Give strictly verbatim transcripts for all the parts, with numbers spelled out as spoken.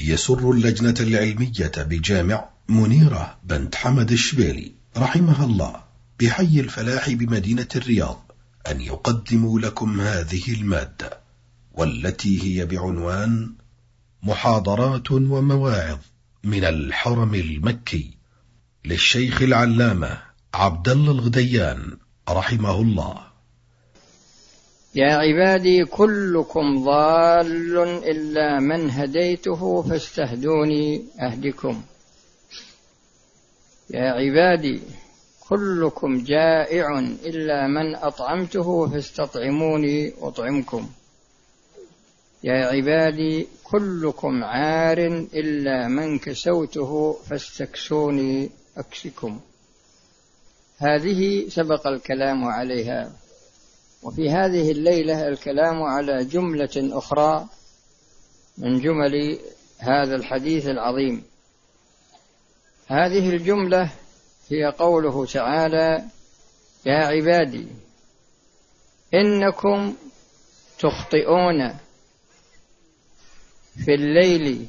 يسر اللجنة العلمية بجامع منيرة بنت حمد الشبيلي رحمها الله بحي الفلاح بمدينة الرياض أن يقدموا لكم هذه المادة، والتي هي بعنوان محاضرات ومواعظ من الحرم المكي للشيخ العلامة عبد الله الغديان رحمه الله. يا عبادي كلكم ضال إلا من هديته فاستهدوني أهدكم. يا عبادي كلكم جائع إلا من أطعمته فاستطعموني أطعمكم. يا عبادي كلكم عار إلا من كسوته فاستكسوني أكسكم. هذه سبق الكلام عليها، وفي هذه الليلة الكلام على جملة أخرى من جمل هذا الحديث العظيم. هذه الجملة هي قوله تعالى: يا عبادي إنكم تخطئون في الليل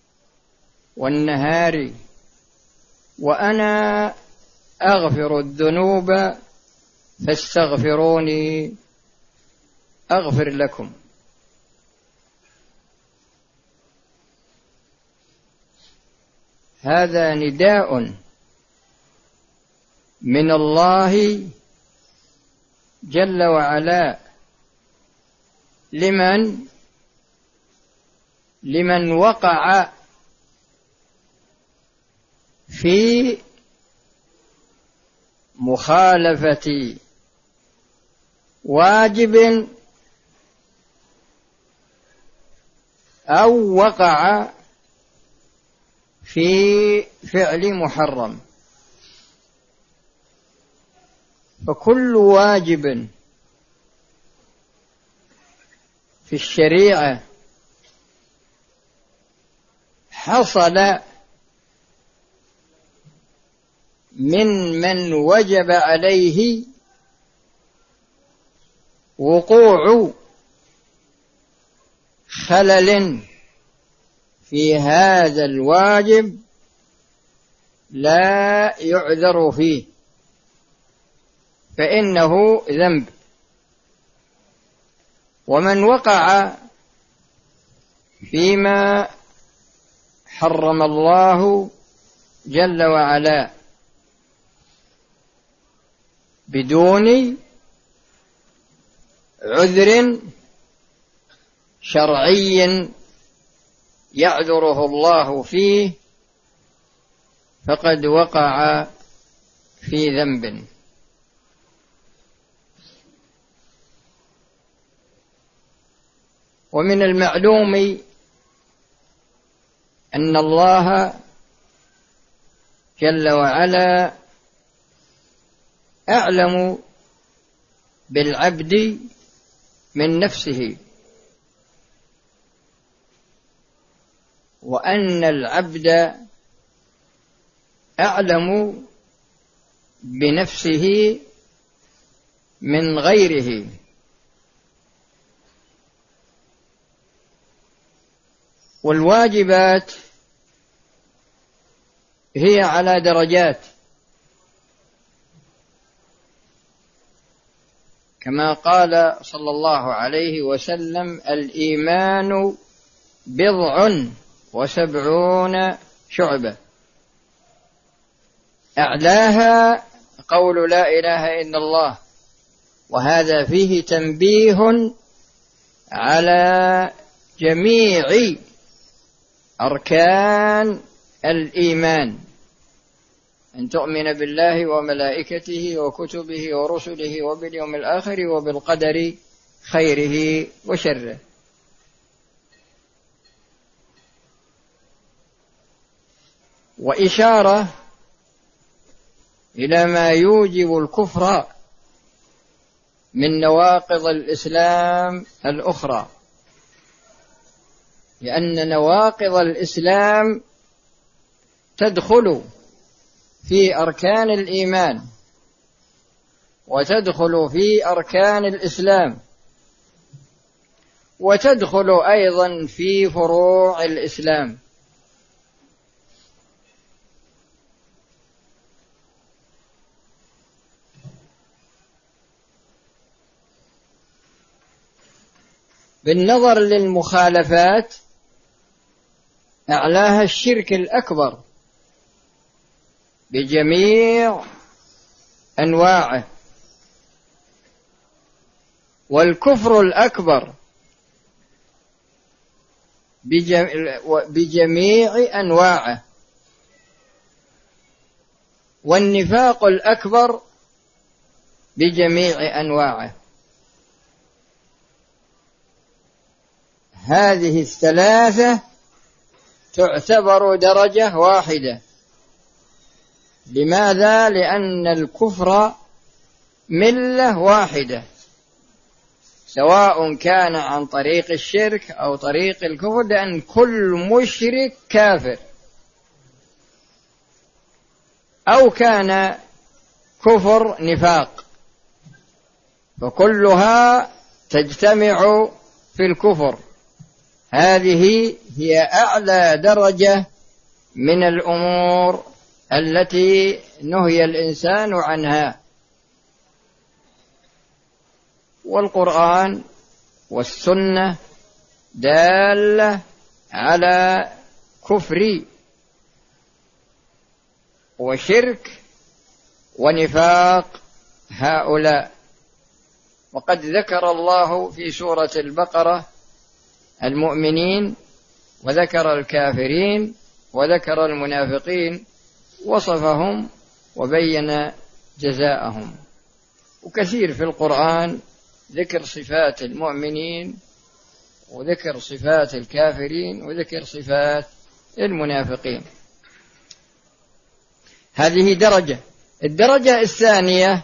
والنهار وأنا أغفر الذنوب فاستغفروني أغفر لكم. هذا نداء من الله جل وعلا لمن لمن وقع في مخالفة واجب أو وقع في فعل محرم. فكل واجب في الشريعة حصل من من وجب عليه وقوع خلل في هذا الواجب لا يعذر فيه، فإنه ذنب. ومن وقع فيما حرم الله جل وعلا بدون عذر شرعي يعذره الله فيه فقد وقع في ذنب. ومن المعلوم أن الله جل وعلا أعلم بالعبد من نفسه، وأن العبد أعلم بنفسه من غيره. والواجبات هي على درجات، كما قال صلى الله عليه وسلم: الإيمان بضع وسبعون شعبة، أعلاها قول لا إله إلا الله. وهذا فيه تنبيه على جميع أركان الإيمان، أن تؤمن بالله وملائكته وكتبه ورسله وباليوم الآخر وبالقدر خيره وشره. وإشارة إلى ما يوجب الكفر من نواقض الإسلام الأخرى، لأن نواقض الإسلام تدخل في أركان الإيمان وتدخل في أركان الإسلام وتدخل أيضا في فروع الإسلام. بالنظر للمخالفات أعلاها الشرك الأكبر بجميع أنواعه، والكفر الأكبر بجميع أنواعه، والنفاق الأكبر بجميع أنواعه. هذه الثلاثة تعتبر درجة واحدة. لماذا؟ لأن الكفر ملة واحدة، سواء كان عن طريق الشرك أو طريق الكفر، لأن كل مشرك كافر، أو كان كفر نفاق، فكلها تجتمع في الكفر. هذه هي أعلى درجة من الأمور التي نهي الإنسان عنها. والقرآن والسنة دالة على كفر وشرك ونفاق هؤلاء. وقد ذكر الله في سورة البقرة المؤمنين، وذكر الكافرين، وذكر المنافقين، وصفهم وبين جزاءهم. وكثير في القرآن ذكر صفات المؤمنين، وذكر صفات الكافرين، وذكر صفات المنافقين. هذه درجة. الدرجة الثانية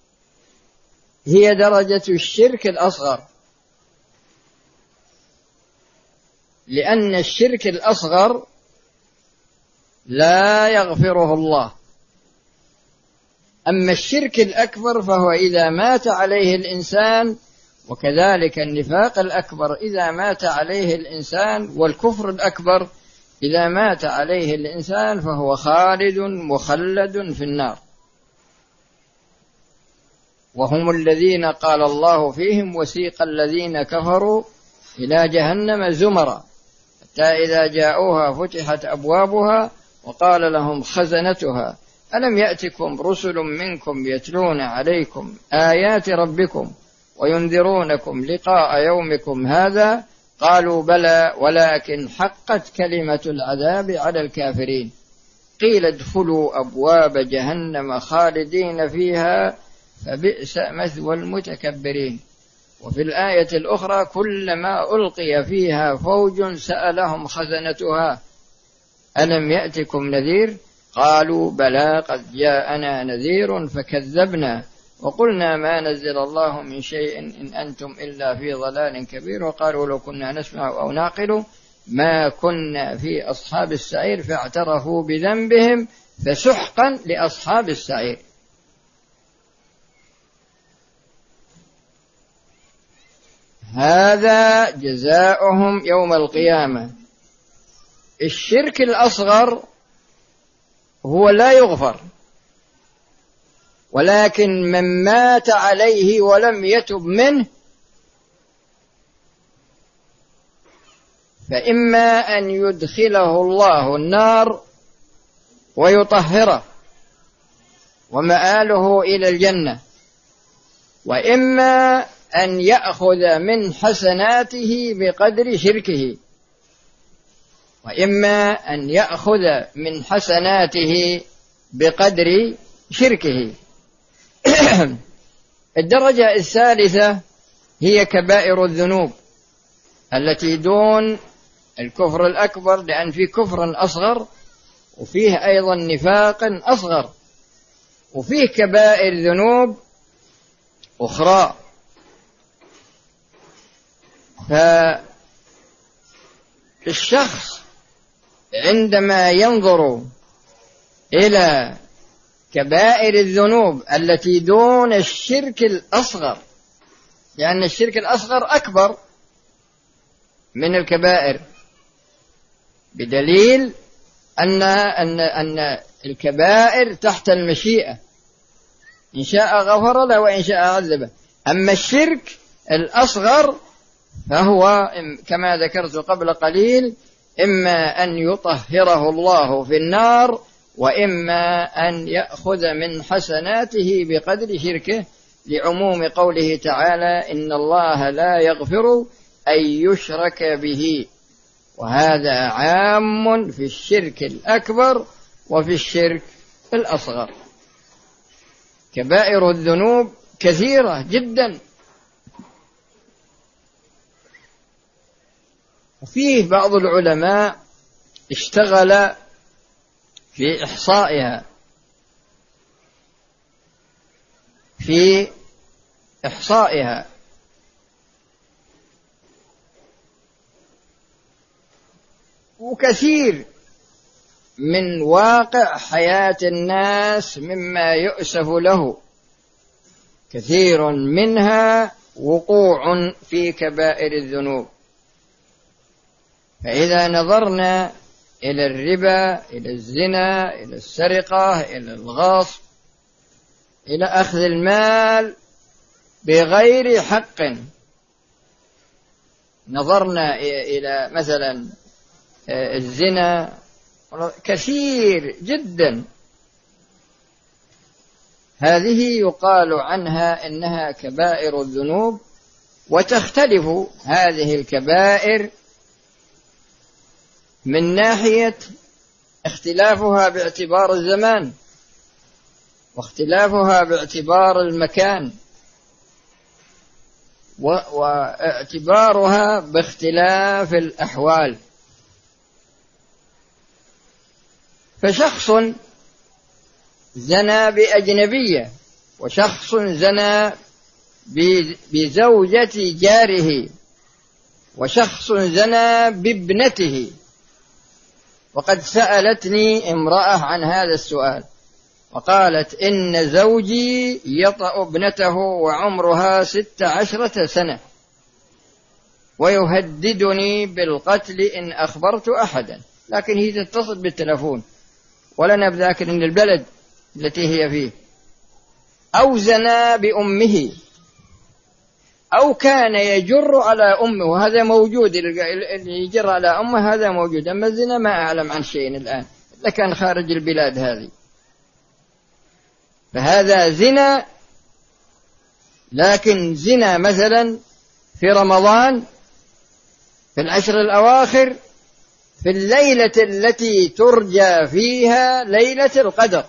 هي درجة الشرك الأصغر، لأن الشرك الأصغر لا يغفره الله. أما الشرك الأكبر فهو إذا مات عليه الإنسان، وكذلك النفاق الأكبر إذا مات عليه الإنسان، والكفر الأكبر إذا مات عليه الإنسان فهو خالد مخلد في النار. وهم الذين قال الله فيهم: وسيق الذين كفروا إلى جهنم زمرا حتى إذا جاءوها فتحت أبوابها وقال لهم خزنتها ألم يأتكم رسل منكم يتلون عليكم آيات ربكم وينذرونكم لقاء يومكم هذا قالوا بلى ولكن حقت كلمة العذاب على الكافرين قيل ادخلوا أبواب جهنم خالدين فيها فبئس مثوى المتكبرين. وفي الآية الأخرى: كلما ألقي فيها فوج سألهم خزنتها ألم يأتكم نذير قالوا بلى قد جاءنا نذير فكذبنا وقلنا ما نزل الله من شيء إن أنتم إلا في ضلال كبير وقالوا لو كنا نسمع أو نعقل ما كنا في أصحاب السعير فاعترفوا بذنبهم فسحقا لأصحاب السعير. هذا جزاؤهم يوم القيامة. الشرك الأصغر هو لا يغفر، ولكن من مات عليه ولم يتب منه فإما أن يدخله الله النار ويطهره ومآله إلى الجنة، وإما أن يأخذ من حسناته بقدر شركه، وإما أن يأخذ من حسناته بقدر شركه. الدرجة الثالثة هي كبائر الذنوب التي دون الكفر الأكبر، لأن في كفر أصغر وفيه أيضا نفاق أصغر وفيه كبائر ذنوب أخرى. فالشخص عندما ينظر إلى كبائر الذنوب التي دون الشرك الأصغر، لأن الشرك الأصغر أكبر من الكبائر، بدليل أن أن أن الكبائر تحت المشيئة، إن شاء غفر له وإن شاء عذبه. أما الشرك الأصغر فهو كما ذكرت قبل قليل إما أن يطهره الله في النار، وإما أن يأخذ من حسناته بقدر شركه، لعموم قوله تعالى: إن الله لا يغفر أن يشرك به. وهذا عام في الشرك الأكبر وفي الشرك الأصغر. كبائر الذنوب كثيرة جدا، وفيه بعض العلماء اشتغل في إحصائها في إحصائها وكثير من واقع حياة الناس مما يؤسف له، كثير منها وقوع في كبائر الذنوب. فإذا نظرنا إلى الربا، إلى الزنا، إلى السرقة، إلى الغصب، إلى أخذ المال بغير حق، نظرنا إلى مثلا الزنا، كثير جدا، هذه يقال عنها إنها كبائر الذنوب. وتختلف هذه الكبائر من ناحية اختلافها باعتبار الزمان، واختلافها باعتبار المكان، واعتبارها باختلاف الأحوال. فشخص زنى بأجنبية، وشخص زنى بزوجة جاره، وشخص زنى بابنته. وقد سألتني امرأة عن هذا السؤال وقالت: إن زوجي يطأ ابنته وعمرها ست عشرة سنة، ويهددني بالقتل إن أخبرت أحدا. لكن هي تتصل بالتلفون، ولنا بذاكر إن البلد التي هي فيه. أو زنى بأمه، أو كان يجر على أمه، وهذا موجود، اللي يجر على أمه هذا موجود. أما الزنا ما أعلم عن شيء الآن، إلا كان خارج البلاد هذه. فهذا زنا، لكن زنا مثلا في رمضان في العشر الأواخر، في الليلة التي ترجى فيها ليلة القدر.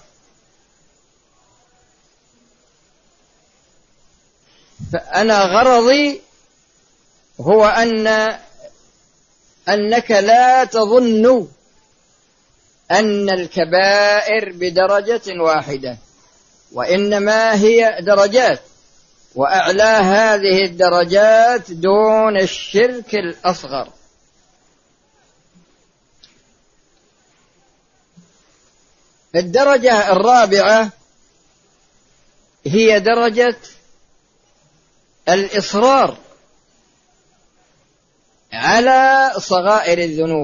فأنا غرضي هو أن أنك لا تظن أن الكبائر بدرجة واحدة، وإنما هي درجات، وأعلى هذه الدرجات دون الشرك الأصغر. الدرجة الرابعة هي درجة الإصرار على صغائر الذنوب،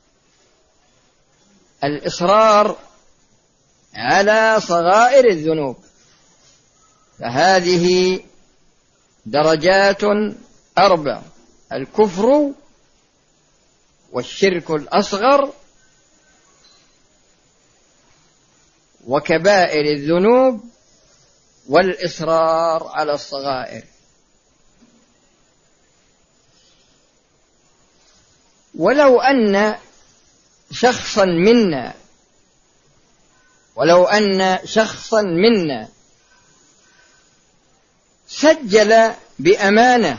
الإصرار على صغائر الذنوب. فهذه درجات أربع: الكفر، والشرك الأصغر، وكبائر الذنوب، والإصرار على الصغائر. ولو أن شخصا منا ولو أن شخصا منا سجل بأمانة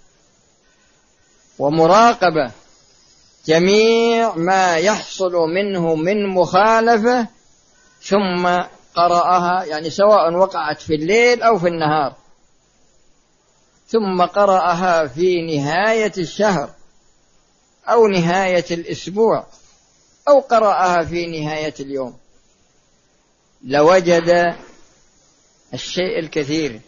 ومراقبة جميع ما يحصل منه من مخالفة، ثم قرأها، يعني سواء وقعت في الليل أو في النهار، ثم قرأها في نهاية الشهر أو نهاية الأسبوع أو قرأها في نهاية اليوم، لوجد الشيء الكثير.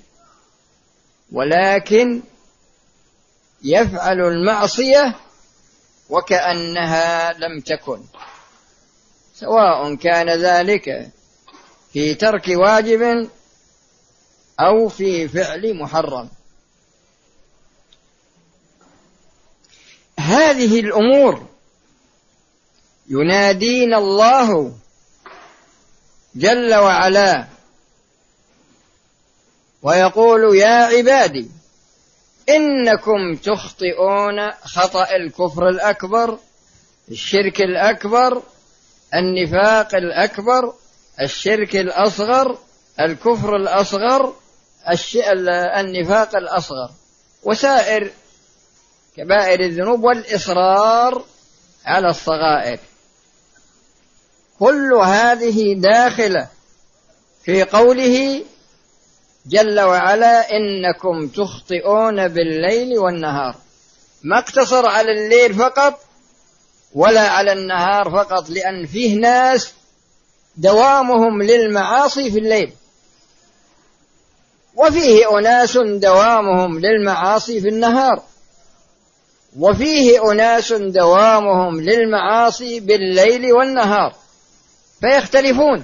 ولكن يفعل المعصية وكأنها لم تكن، سواء كان ذلك في ترك واجب أو في فعل محرم. هذه الأمور ينادينا الله جل وعلا ويقول يا عبادي إنكم تخطئون خطأ الكفر الأكبر، الشرك الأكبر، النفاق الأكبر، الشرك الأصغر، الكفر الأصغر، النفاق الأصغر، وسائر كبائر الذنوب، والإصرار على الصغائر. كل هذه داخلة في قوله جل وعلا إنكم تخطئون بالليل والنهار. ما اقتصر على الليل فقط ولا على النهار فقط، لأن فيه ناس دوامهم للمعاصي في الليل، وفيه أناس دوامهم للمعاصي في النهار، وفيه أناس دوامهم للمعاصي بالليل والنهار، فيختلفون.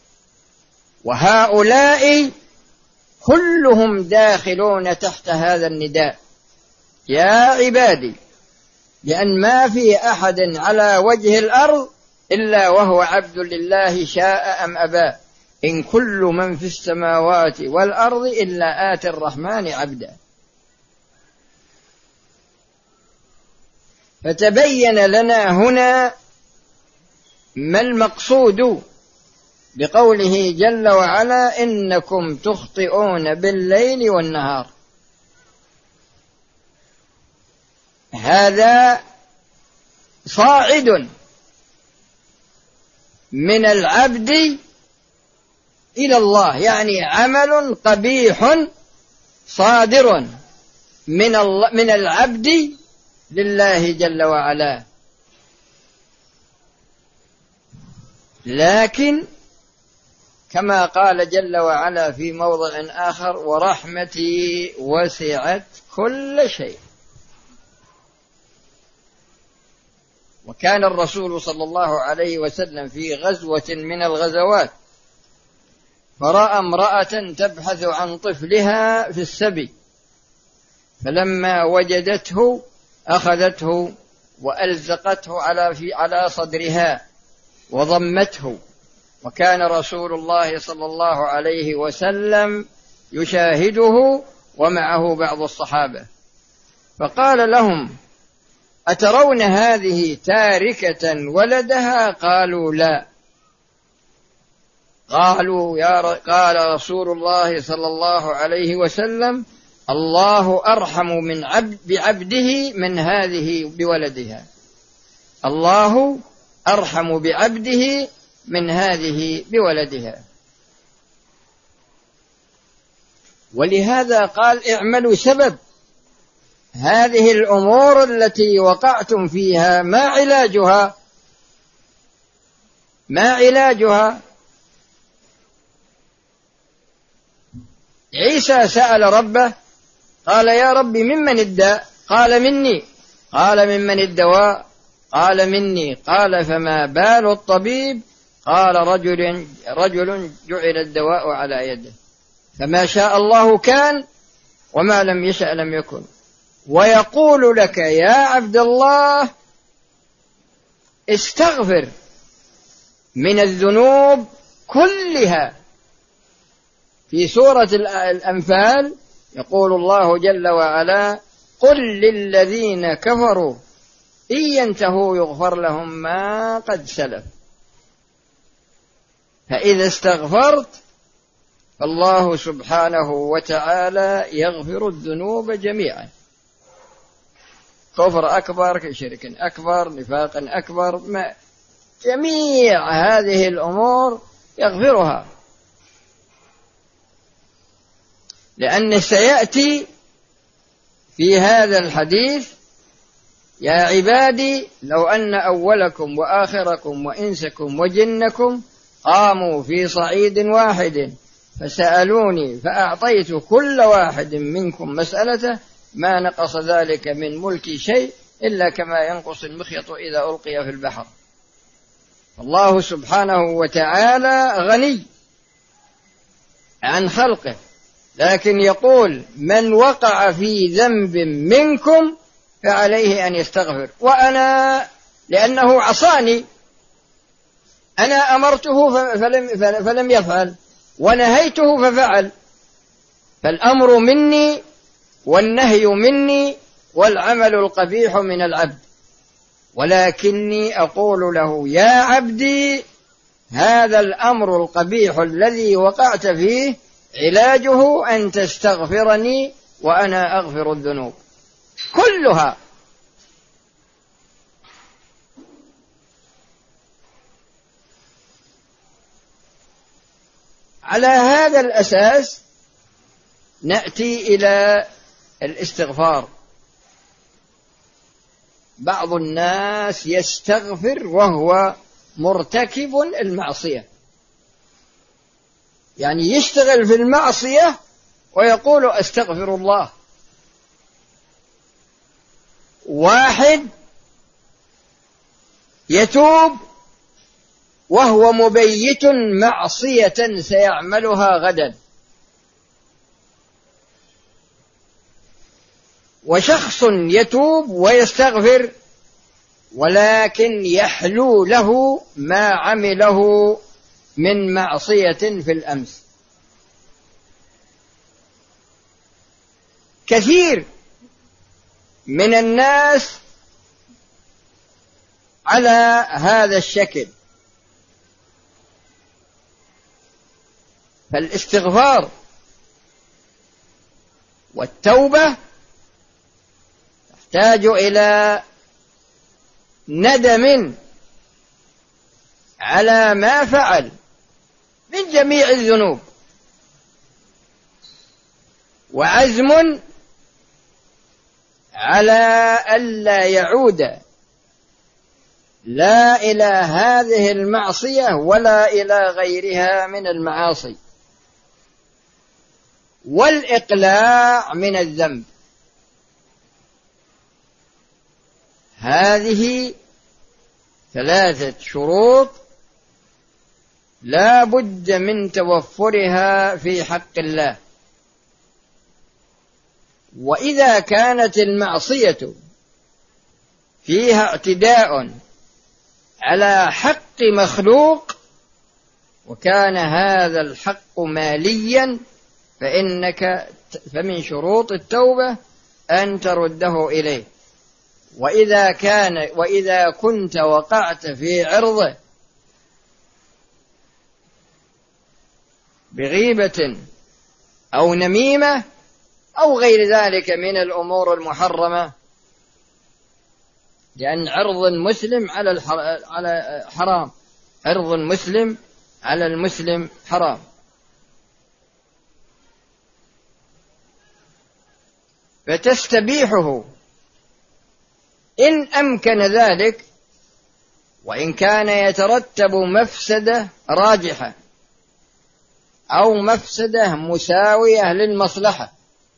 وهؤلاء كلهم داخلون تحت هذا النداء يا عبادي، لأن ما في أحد على وجه الأرض إلا وهو عبد لله شاء أم أبى، إن كل من في السماوات والأرض إلا آتي الرحمن عبدا. فتبين لنا هنا ما المقصود بقوله جل وعلا إنكم تخطئون بالليل والنهار. هذا صاعد من العبد إلى الله، يعني عمل قبيح صادر من من العبد لله جل وعلا. لكن كما قال جل وعلا في موضع آخر ورحمتي وسعت كل شيء. وكان الرسول صلى الله عليه وسلم في غزوة من الغزوات فرأى امرأة تبحث عن طفلها في السبي، فلما وجدته أخذته وألزقته على في على صدرها وضمته، وكان رسول الله صلى الله عليه وسلم يشاهده ومعه بعض الصحابة، فقال لهم أترون هذه تاركة ولدها؟ قالوا لا. قالوا يا ر... قال رسول الله صلى الله عليه وسلم الله أرحم من عبد بعبده من هذه بولدها، الله أرحم بعبده من هذه بولدها. ولهذا قال اعملوا سبب هذه الأمور التي وقعتم فيها، ما علاجها؟ ما علاجها؟ عيسى سأل ربه قال يا رب ممن الداء؟ قال مني. قال ممن الدواء؟ قال مني. قال فما بال الطبيب؟ قال رجل, رجل جعل الدواء على يده. فما شاء الله كان وما لم يشأ لم يكن. ويقول لك يا عبد الله استغفر من الذنوب كلها. في سورة الأنفال يقول الله جل وعلا قل للذين كفروا إن ينتهوا يغفر لهم ما قد سلف. فإذا استغفرت الله سبحانه وتعالى يغفر الذنوب جميعا، كفر أكبر، شرك أكبر، نفاق أكبر، ما جميع هذه الأمور يغفرها، لأن سيأتي في هذا الحديث يا عبادي لو أن أولكم وآخركم وإنسكم وجنكم قاموا في صعيد واحد فسألوني فأعطيت كل واحد منكم مسألته ما نقص ذلك من ملكي شيء إلا كما ينقص المخيط إذا ألقي في البحر. الله سبحانه وتعالى غني عن خلقه، لكن يقول من وقع في ذنب منكم فعليه أن يستغفر. وأنا لأنه عصاني، أنا أمرته فلم, فلم يفعل، ونهيته ففعل، فالأمر مني والنهي مني والعمل القبيح من العبد، ولكني أقول له يا عبدي هذا الأمر القبيح الذي وقعت فيه علاجه أن تستغفرني وأنا أغفر الذنوب كلها. على هذا الأساس نأتي إلى الاستغفار. بعض الناس يستغفر وهو مرتكب المعصية، يعني يشتغل في المعصية ويقول أستغفر الله. واحد يتوب وهو مبيت معصية سيعملها غدا، وشخص يتوب ويستغفر ولكن يحلو له ما عمله من معصية في الأمس. كثير من الناس على هذا الشكل. فالاستغفار والتوبة تحتاج إلى ندم على ما فعل من جميع الذنوب، وعزم على ألا يعود لا إلى هذه المعصية ولا إلى غيرها من المعاصي، والإقلاع من الذنب. هذه ثلاثة شروط لا بد من توفرها في حق الله. وإذا كانت المعصية فيها اعتداء على حق مخلوق وكان هذا الحق ماليا فإنك فمن شروط التوبة أن ترده إليه. وإذا كان وإذا كنت وقعت في عرضه بغيبة أو نميمة أو غير ذلك من الأمور المحرمة، لأن عرض المسلم على على حرام، عرض المسلم على المسلم حرام. فتستبيحه إن أمكن ذلك، وإن كان يترتب مفسدة راجحة أو مفسدة مساوية للمصلحة،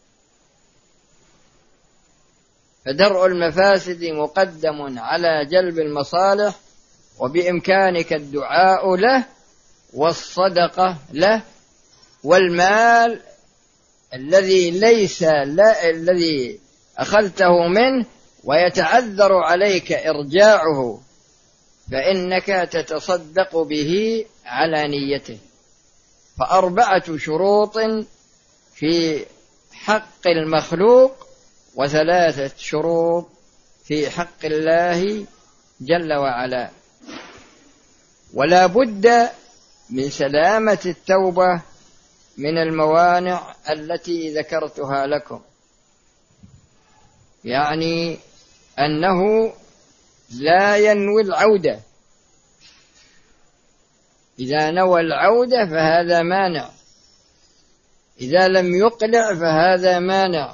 فدرء المفاسد مقدم على جلب المصالح، وبإمكانك الدعاء له والصدقة له، والمال الذي ليس لا الذي أخذته منه ويتعذر عليك إرجاعه فإنك تتصدق به على نيته. فأربعة شروط في حق المخلوق وثلاثة شروط في حق الله جل وعلا. ولا بد من سلامة التوبة من الموانع التي ذكرتها لكم، يعني أنه لا ينوي العودة. إذا نوى العودة فهذا مانع، إذا لم يقلع فهذا مانع،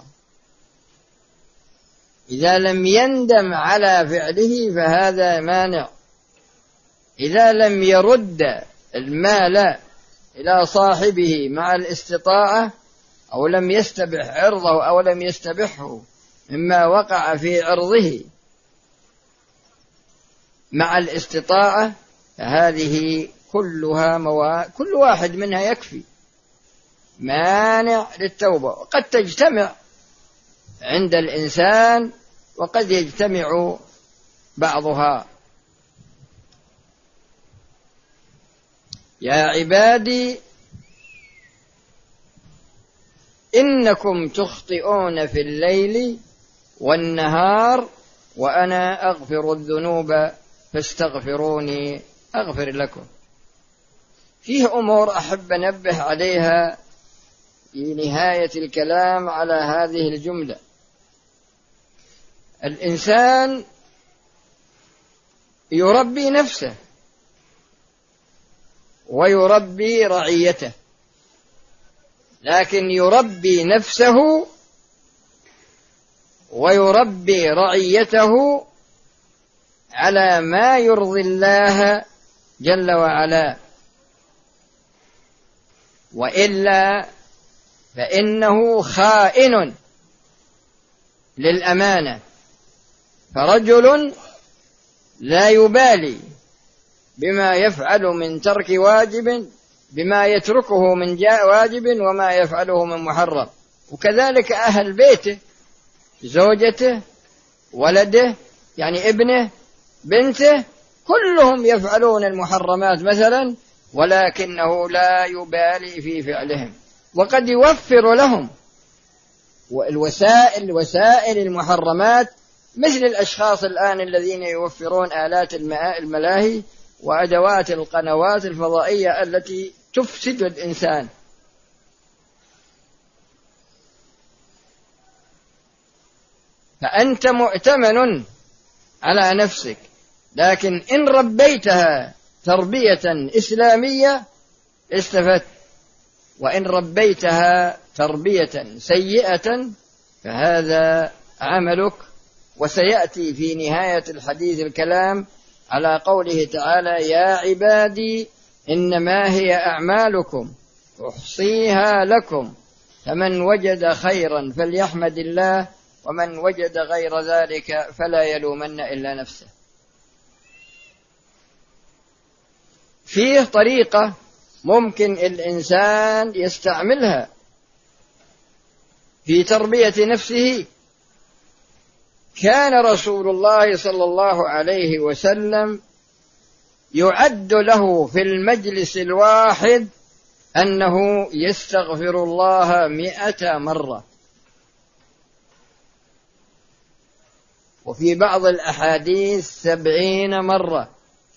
إذا لم يندم على فعله فهذا مانع، إذا لم يرد المال إلى صاحبه مع الاستطاعة أو لم يستبح عرضه أو لم يستبحه مما وقع في عرضه مع الاستطاعة، فهذه كلها موا... كل واحد منها يكفي مانع للتوبة. وقد تجتمع عند الإنسان وقد يجتمع بعضها. يا عبادي إنكم تخطئون في الليل والنهار وأنا أغفر الذنوب فاستغفروني أغفر لكم. فيه أمور أحب أنبه عليها في نهاية الكلام على هذه الجملة. الإنسان يربي نفسه ويربي رعيته، لكن يربي نفسه ويربي رعيته على ما يرضي الله جل وعلا، وإلا فإنه خائن للأمانة. فرجل لا يبالي بما يفعل من ترك واجب، بما يتركه من جاء واجب وما يفعله من محرم، وكذلك أهل بيته، زوجته، ولده، يعني ابنه، بنته، كلهم يفعلون المحرمات مثلا، ولكنه لا يبالي في فعلهم، وقد يوفر لهم والوسائل وسائل المحرمات، مثل الأشخاص الآن الذين يوفرون آلات الملاهي وأدوات القنوات الفضائية التي تفسد الإنسان. فأنت مؤتمن على نفسك، لكن إن ربيتها تربية إسلامية استفدت، وإن ربيتها تربية سيئة فهذا عملك. وسيأتي في نهاية الحديث الكلام على قوله تعالى: يا عبادي إنما هي أعمالكم أحصيها لكم فمن وجد خيرا فليحمد الله ومن وجد غير ذلك فلا يلومن إلا نفسه. فيه طريقة ممكن الإنسان يستعملها في تربية نفسه. كان رسول الله صلى الله عليه وسلم يعد له في المجلس الواحد أنه يستغفر الله مئة مرة، وفي بعض الأحاديث سبعين مرة،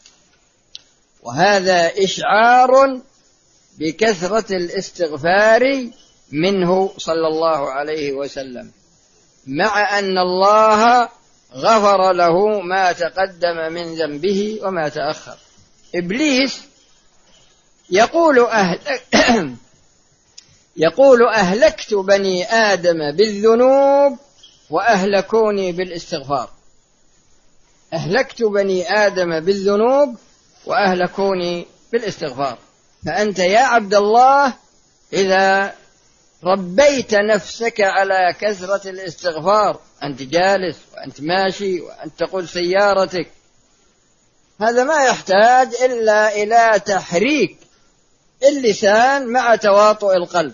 وهذا إشعار بكثرة الاستغفار منه صلى الله عليه وسلم، مع أن الله غفر له ما تقدم من ذنبه وما تأخر. إبليس يقول أهلك يقول أهلكت بني آدم بالذنوب وأهلكوني بالاستغفار. أهلكت بني آدم بالذنوب وأهلكوني بالاستغفار. فأنت يا عبد الله إذا ربيت نفسك على كثرة الاستغفار، أنت جالس وأنت ماشي وأنت تقود سيارتك، هذا ما يحتاج إلا إلى تحريك اللسان مع تواطؤ القلب.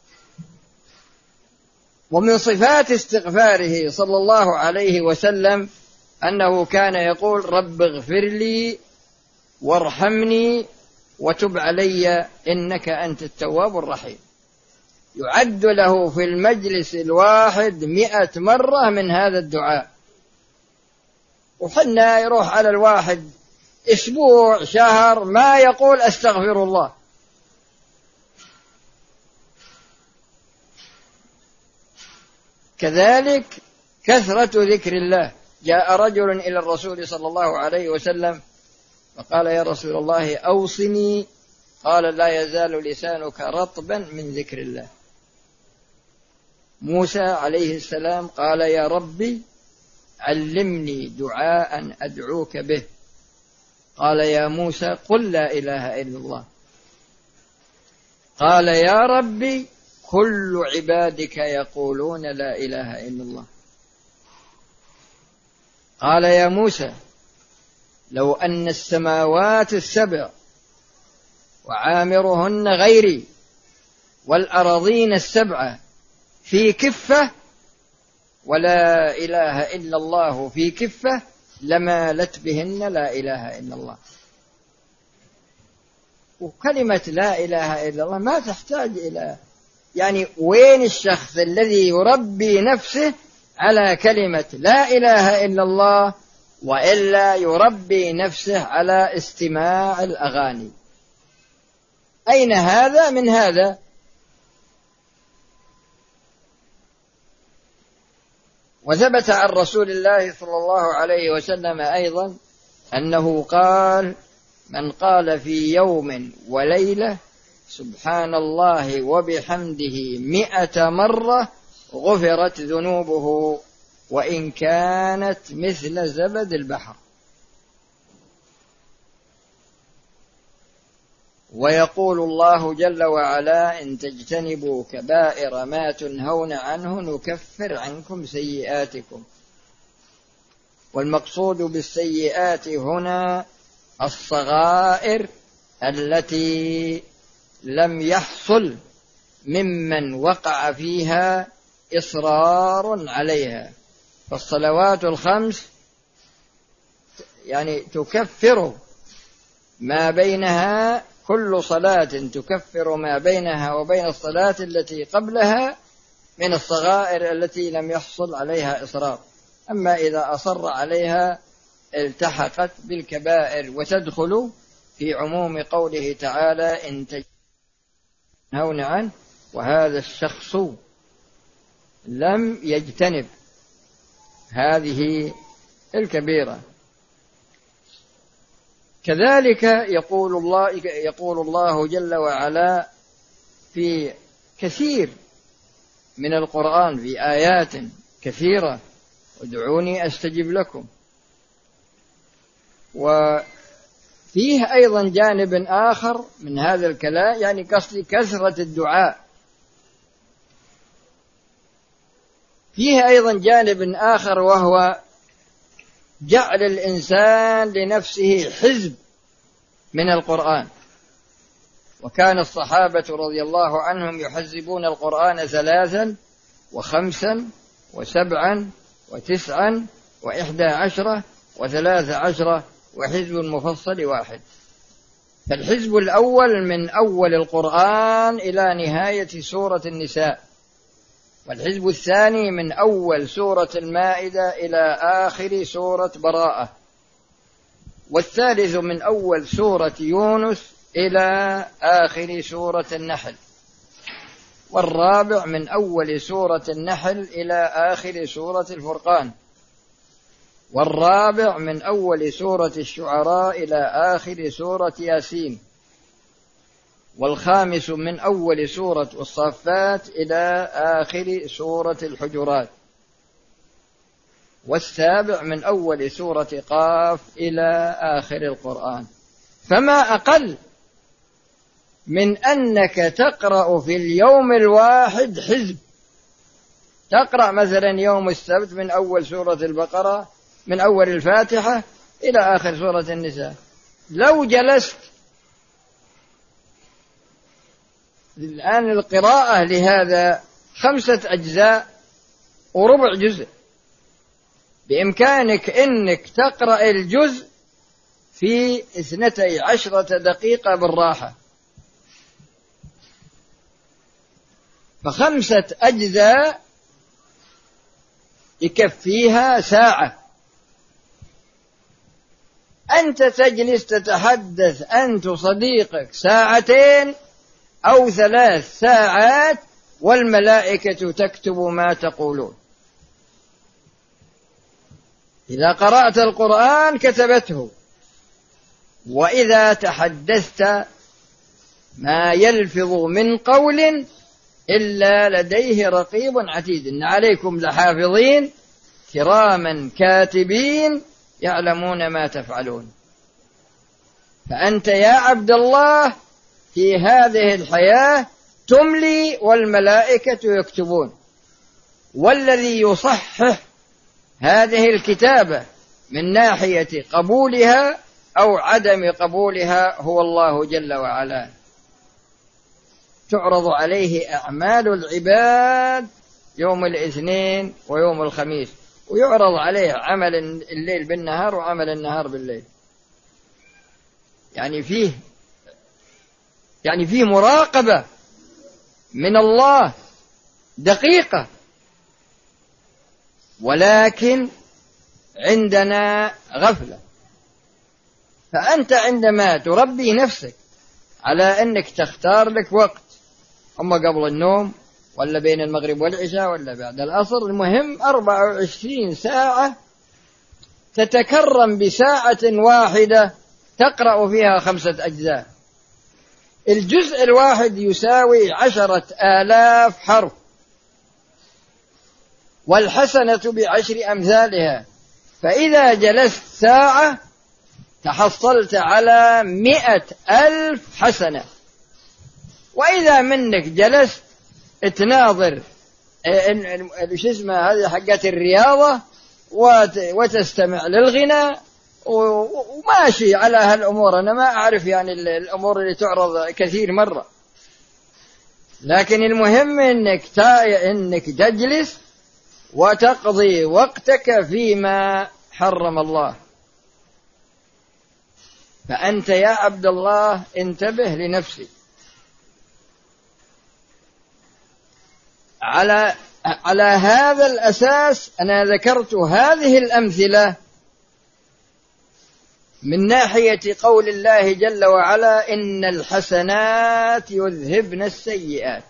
ومن صفات استغفاره صلى الله عليه وسلم أنه كان يقول: رب اغفر لي وارحمني وتب علي إنك أنت التواب الرحيم. يعد له في المجلس الواحد مئة مرة من هذا الدعاء. وحنا يروح على الواحد أسبوع شهر ما يقول أستغفر الله. كذلك كثرة ذكر الله. جاء رجل إلى الرسول صلى الله عليه وسلم فقال: يا رسول الله أوصني. قال: لا يزال لسانك رطبا من ذكر الله. موسى عليه السلام قال: يا ربي علمني دعاء أدعوك به. قال: يا موسى قل لا إله إلا الله. قال: يا ربي كل عبادك يقولون لا إله إلا الله. قال: يا موسى لو أن السماوات السبع وعامرهن غيري والأراضين السبعة في كفة ولا إله إلا الله في كفة لمالت بهن لا إله إلا الله. وكلمة لا إله إلا الله ما تحتاج إلى، يعني وين الشخص الذي يربي نفسه على كلمة لا إله إلا الله وإلا يربي نفسه على استماع الأغاني؟ أين هذا من هذا؟ وثبت عن رسول الله صلى الله عليه وسلم أيضا أنه قال: من قال في يوم وليلة سبحان الله وبحمده مئة مرة غفرت ذنوبه وإن كانت مثل زبد البحر. ويقول الله جل وعلا: إن تجتنبوا كبائر ما تنهون عنه نكفر عنكم سيئاتكم. والمقصود بالسيئات هنا الصغائر التي لم يحصل ممن وقع فيها إصرار عليها. فالصلوات الخمس يعني تكفر ما بينها، كل صلاة تكفر ما بينها وبين الصلاة التي قبلها من الصغائر التي لم يحصل عليها إصرار. أما إذا أصر عليها التحقت بالكبائر وتدخل في عموم قوله تعالى: إن تنهون عنه. وهذا الشخص لم يجتنب هذه الكبيرة. كذلك يقول الله يقول الله جل وعلا في كثير من القرآن في آيات كثيرة: ادعوني أستجب لكم. وفيه أيضا جانب آخر من هذا الكلام، يعني قصد كثرة الدعاء، فيه أيضا جانب آخر وهو جعل الإنسان لنفسه حزب من القرآن. وكان الصحابة رضي الله عنهم يحزبون القرآن ثلاثا وخمسا وسبعا وتسعا وإحدى عشرة وثلاث عشرة وحزب مفصل واحد. فالحزب الأول من أول القرآن إلى نهاية سورة النساء، والحزب الثاني من أول سورة المائدة إلى آخر سورة براءة، والثالث من أول سورة يونس إلى آخر سورة النحل، والرابع من أول سورة النحل إلى آخر سورة الفرقان، والرابع من أول سورة الشعراء إلى آخر سورة ياسين، والخامس من أول سورة الصافات إلى آخر سورة الحجرات، والسابع من أول سورة قاف إلى آخر القرآن. فما أقل من أنك تقرأ في اليوم الواحد حزب. تقرأ مثلا يوم السبت من أول سورة البقرة، من أول الفاتحة إلى آخر سورة النساء. لو جلست الآن القراءة لهذا خمسة أجزاء وربع جزء، بإمكانك أنك تقرأ الجزء في اثنتي عشرة دقيقة بالراحة. فخمسة أجزاء يكفيها ساعة. أنت تجلس تتحدث أنت وصديقك ساعتين أو ثلاث ساعات والملائكة تكتب ما تقولون. إذا قرأت القرآن كتبته، وإذا تحدثت ما يلفظ من قول إلا لديه رقيب عتيد. إن عليكم لحافظين كراما كاتبين يعلمون ما تفعلون. فأنت يا عبد الله في هذه الحياة تملي والملائكة يكتبون، والذي يصحح هذه الكتابة من ناحية قبولها أو عدم قبولها هو الله جل وعلا. تعرض عليه أعمال العباد يوم الاثنين ويوم الخميس، ويعرض عليه عمل الليل بالنهار وعمل النهار بالليل. يعني فيه يعني فيه مراقبة من الله دقيقة، ولكن عندنا غفلة. فأنت عندما تربي نفسك على أنك تختار لك وقت، أما قبل النوم ولا بين المغرب والعشاء ولا بعد العصر، المهم أربع وعشرين ساعة تتكرم بساعة واحدة تقرأ فيها خمسة أجزاء. الجزء الواحد يساوي عشرة آلاف حرف، والحسنة بعشر أمثالها. فإذا جلست ساعة تحصلت على مئة ألف حسنة. وإذا منك جلست تناظر شو اسمه هذه حقات الرياضة وتستمع للغناء وماشي على هالأمور، أنا ما أعرف يعني الأمور اللي تعرض كثير مرة، لكن المهم إنك إنك تجلس وتقضي وقتك فيما حرم الله. فأنت يا عبد الله انتبه لنفسك. على على هذا الأساس أنا ذكرت هذه الأمثلة من ناحية قول الله جل وعلا: إن الحسنات يذهبن السيئات.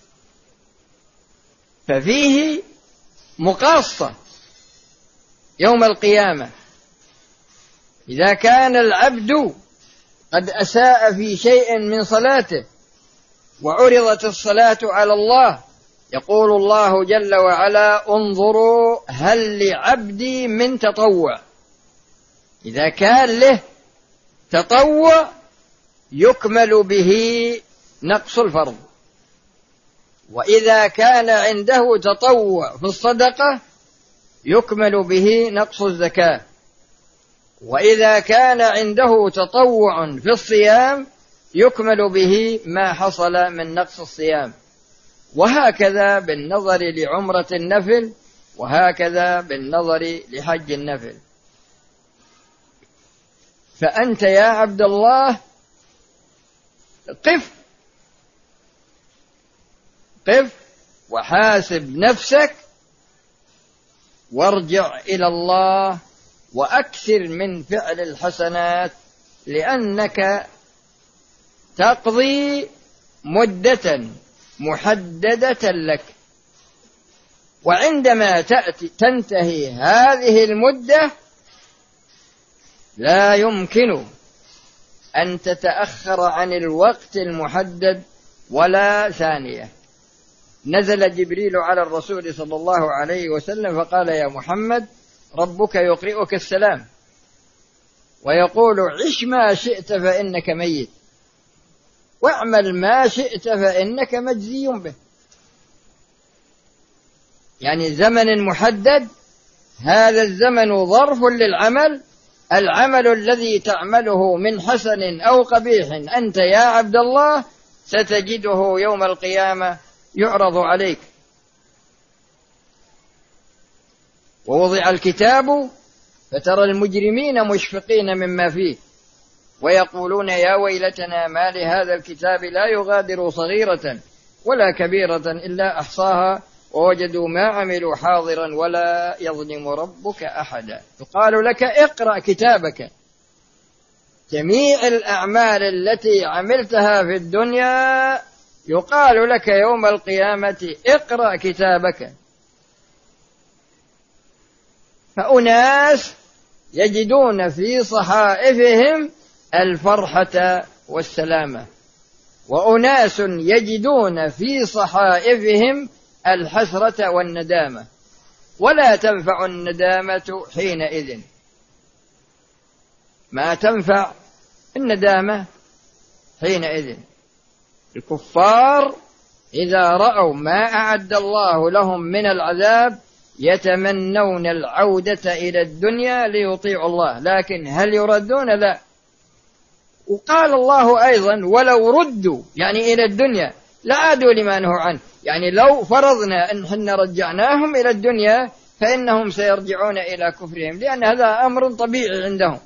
ففيه مقاصة يوم القيامة. إذا كان العبد قد أساء في شيء من صلاته وعرضت الصلاة على الله، يقول الله جل وعلا: انظروا هل لعبدي من تطوع. إذا كان له تطوع يكمل به نقص الفرض، وإذا كان عنده تطوع في الصدقة يكمل به نقص الزكاة، وإذا كان عنده تطوع في الصيام يكمل به ما حصل من نقص الصيام، وهكذا بالنظر لعمرة النفل، وهكذا بالنظر لحج النفل. فأنت يا عبد الله قف قف وحاسب نفسك وارجع إلى الله وأكثر من فعل الحسنات، لأنك تقضي مدة محددة لك، وعندما تأتي تنتهي هذه المدة لا يمكن أن تتأخر عن الوقت المحدد ولا ثانية. نزل جبريل على الرسول صلى الله عليه وسلم فقال: يا محمد ربك يقرئك السلام ويقول: عش ما شئت فإنك ميت، واعمل ما شئت فإنك مجزي به. يعني زمن محدد، هذا الزمن ظرف للعمل. العمل الذي تعمله من حسن أو قبيح أنت يا عبد الله ستجده يوم القيامة يعرض عليك. ووضع الكتاب فترى المجرمين مشفقين مما فيه ويقولون: يا ويلتنا ما لهذا الكتاب لا يغادر صغيرة ولا كبيرة إلا أحصاها ووجدوا ما عملوا حاضرا ولا يظلم ربك أحدا. يقال لك: اقرأ كتابك. جميع الأعمال التي عملتها في الدنيا يقال لك يوم القيامة: اقرأ كتابك. فأناس يجدون في صحائفهم الفرحة والسلامة، وأناس يجدون في صحائفهم الحسرة والندامة، ولا تنفع الندامة حينئذ. ما تنفع الندامة حينئذ. الكفار إذا رأوا ما أعد الله لهم من العذاب يتمنون العودة إلى الدنيا ليطيعوا الله، لكن هل يردون؟ لا. وقال الله أيضا: ولو ردوا يعني إلى الدنيا لعادوا لما نهوا عنه يعني لو فرضنا أن حنا رجعناهم إلى الدنيا فإنهم سيرجعون إلى كفرهم، لأن هذا أمر طبيعي عندهم.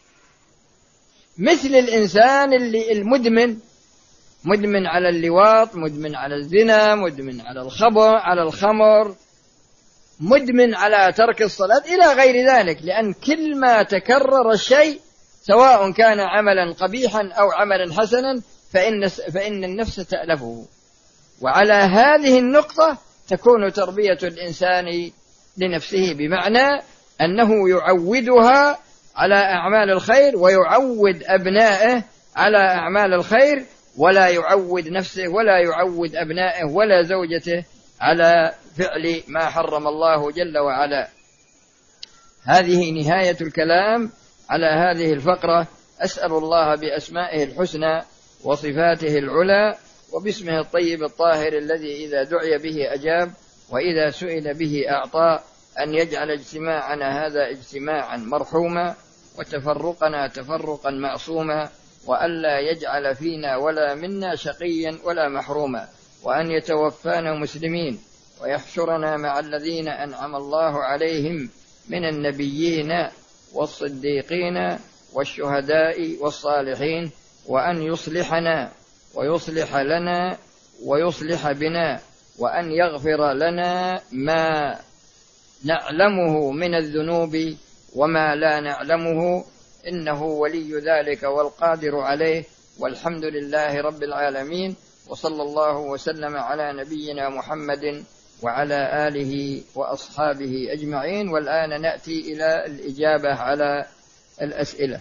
مثل الإنسان اللي المدمن، مدمن على اللواط، مدمن على الزنا، مدمن على الخمر على الخمر مدمن على ترك الصلاة إلى غير ذلك، لأن كل ما تكرر الشيء سواء كان عملا قبيحا أو عملا حسنا فإن, فإن النفس تألفه. وعلى هذه النقطة تكون تربية الإنسان لنفسه، بمعنى أنه يعودها على أعمال الخير ويعود أبنائه على أعمال الخير، ولا يعود نفسه ولا يعود أبنائه ولا زوجته على فعل ما حرم الله جل وعلا. هذه نهاية الكلام على هذه الفقرة. أسأل الله بأسمائه الحسنى وصفاته العلى وباسمه الطيب الطاهر الذي إذا دعي به أجاب وإذا سئل به أعطى أن يجعل اجتماعنا هذا اجتماعا مرحوما وتفرقنا تفرقا معصوما، وألا يجعل فينا ولا منا شقيا ولا محروما، وأن يتوفانا مسلمين ويحشرنا مع الذين أنعم الله عليهم من النبيين والصديقين والشهداء والصالحين، وأن يصلحنا ويصلح لنا ويصلح بنا، وأن يغفر لنا ما نعلمه من الذنوب وما لا نعلمه، إنه ولي ذلك والقادر عليه، والحمد لله رب العالمين، وصلى الله وسلم على نبينا محمد وعلى آله وأصحابه أجمعين. والآن نأتي إلى الإجابة على الأسئلة.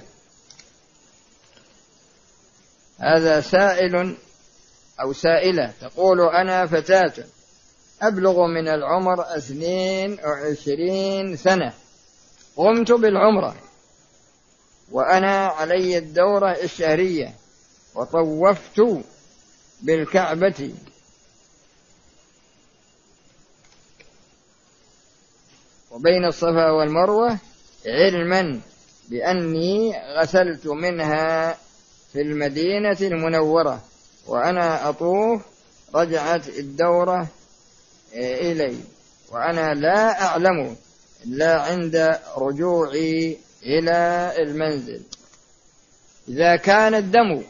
هذا سائل أو سائلة تقول: أنا فتاة أبلغ من العمر اثنين وعشرين سنة، قمت بالعمرة وأنا علي الدورة الشهرية وطوفت بالكعبة، وبين الصفا والمروة، علما بأني غسلت منها في المدينة المنورة وأنا أطوف رجعت الدورة إلي، وأنا لا أعلم إلا عند رجوعي إلى المنزل. إذا كان الدم،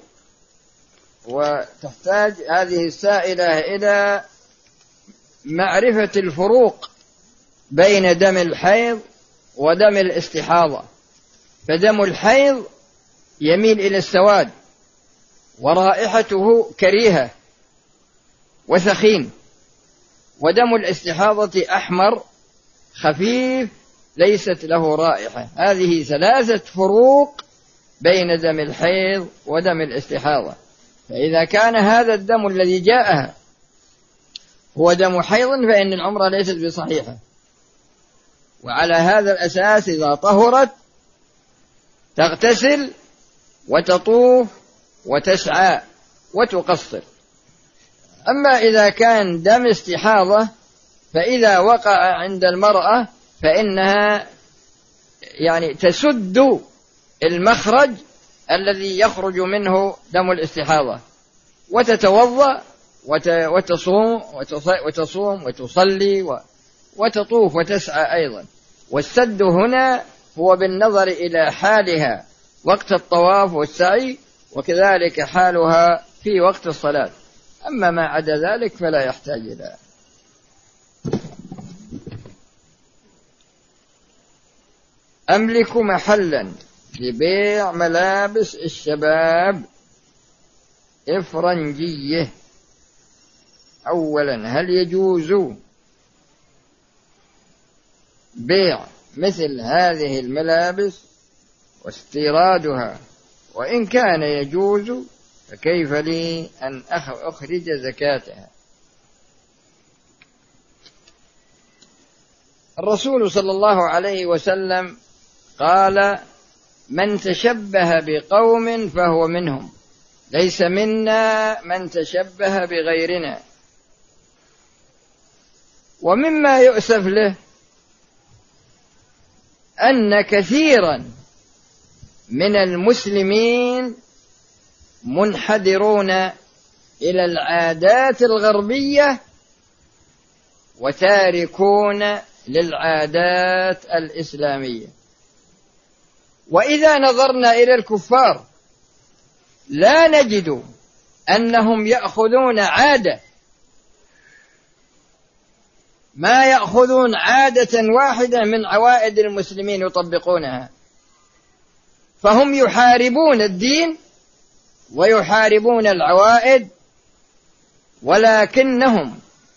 وتحتاج هذه السائلة إلى معرفة الفروق بين دم الحيض ودم الاستحاضة، فدم الحيض يميل إلى السواد ورائحته كريهة وثخين، ودم الاستحاضة أحمر خفيف ليست له رائحة. هذه ثلاثة فروق بين دم الحيض ودم الاستحاضة. فإذا كان هذا الدم الذي جاءها هو دم حيض فإن العمرة ليست بصحيحة، وعلى هذا الأساس إذا طهرت تغتسل وتطوف وتسعى وتقصر. أما إذا كان دم استحاضة فإذا وقع عند المرأة فإنها يعني تسد المخرج الذي يخرج منه دم الاستحاضة، وتتوضأ وتصوم وتصوم وتصلي وتطوف وتسعى أيضا. والسد هنا هو بالنظر إلى حالها وقت الطواف والسعي، وكذلك حالها في وقت الصلاة. أما ما عدا ذلك فلا يحتاج إلى. أملك محلا لبيع ملابس الشباب إفرنجية، أولا هل يجوز بيع مثل هذه الملابس واستيرادها؟ وإن كان يجوز فكيف لي أن أخرج زكاتها؟ الرسول صلى الله عليه وسلم قال: من تشبه بقوم فهو منهم، ليس منا من تشبه بغيرنا. ومما يؤسف له أن كثيرا من المسلمين منحدرون إلى العادات الغربية وتاركون للعادات الإسلامية. وإذا نظرنا إلى الكفار لا نجد أنهم يأخذون عادة، ما يأخذون عادة واحدة من عوائد المسلمين يطبقونها، فهم يحاربون الدين ويحاربون العوائد، ولكنهم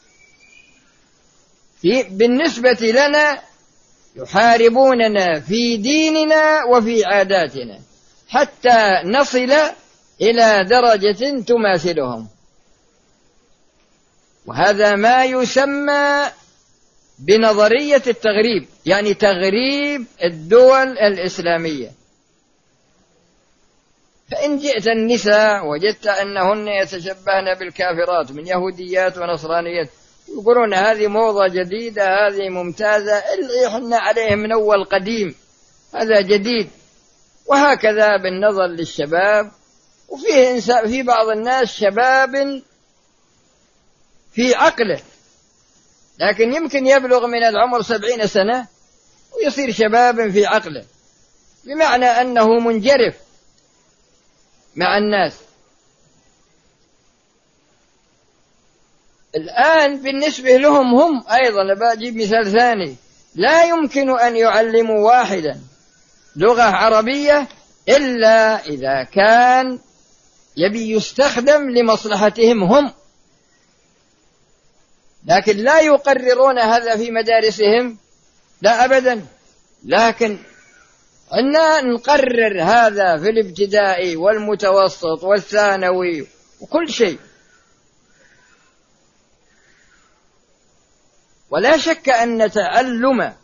في بالنسبة لنا يحاربوننا في ديننا وفي عاداتنا حتى نصل إلى درجة تماثلهم. وهذا ما يسمى بنظرية التغريب، يعني تغريب الدول الإسلامية. فإن جئت النساء وجدت أنهن يتشبهن بالكافرات من يهوديات ونصرانيات، يقولون هذه موضة جديدة، هذه ممتازة، اللي احنا عليه من أول قديم، هذا جديد. وهكذا بالنظر للشباب، وفيه إنسان في بعض الناس شباب في عقله، لكن يمكن يبلغ من العمر سبعين سنة ويصير شباب في عقله، بمعنى أنه منجرف مع الناس. الآن بالنسبة لهم هم أيضا، بجيب مثال ثاني، لا يمكن أن يعلموا واحدا لغة عربية إلا إذا كان يبي يستخدم لمصلحتهم هم، لكن لا يقررون هذا في مدارسهم، لا أبدا. لكن أننا نقرر هذا في الابتدائي والمتوسط والثانوي وكل شيء. ولا شك أن تعلم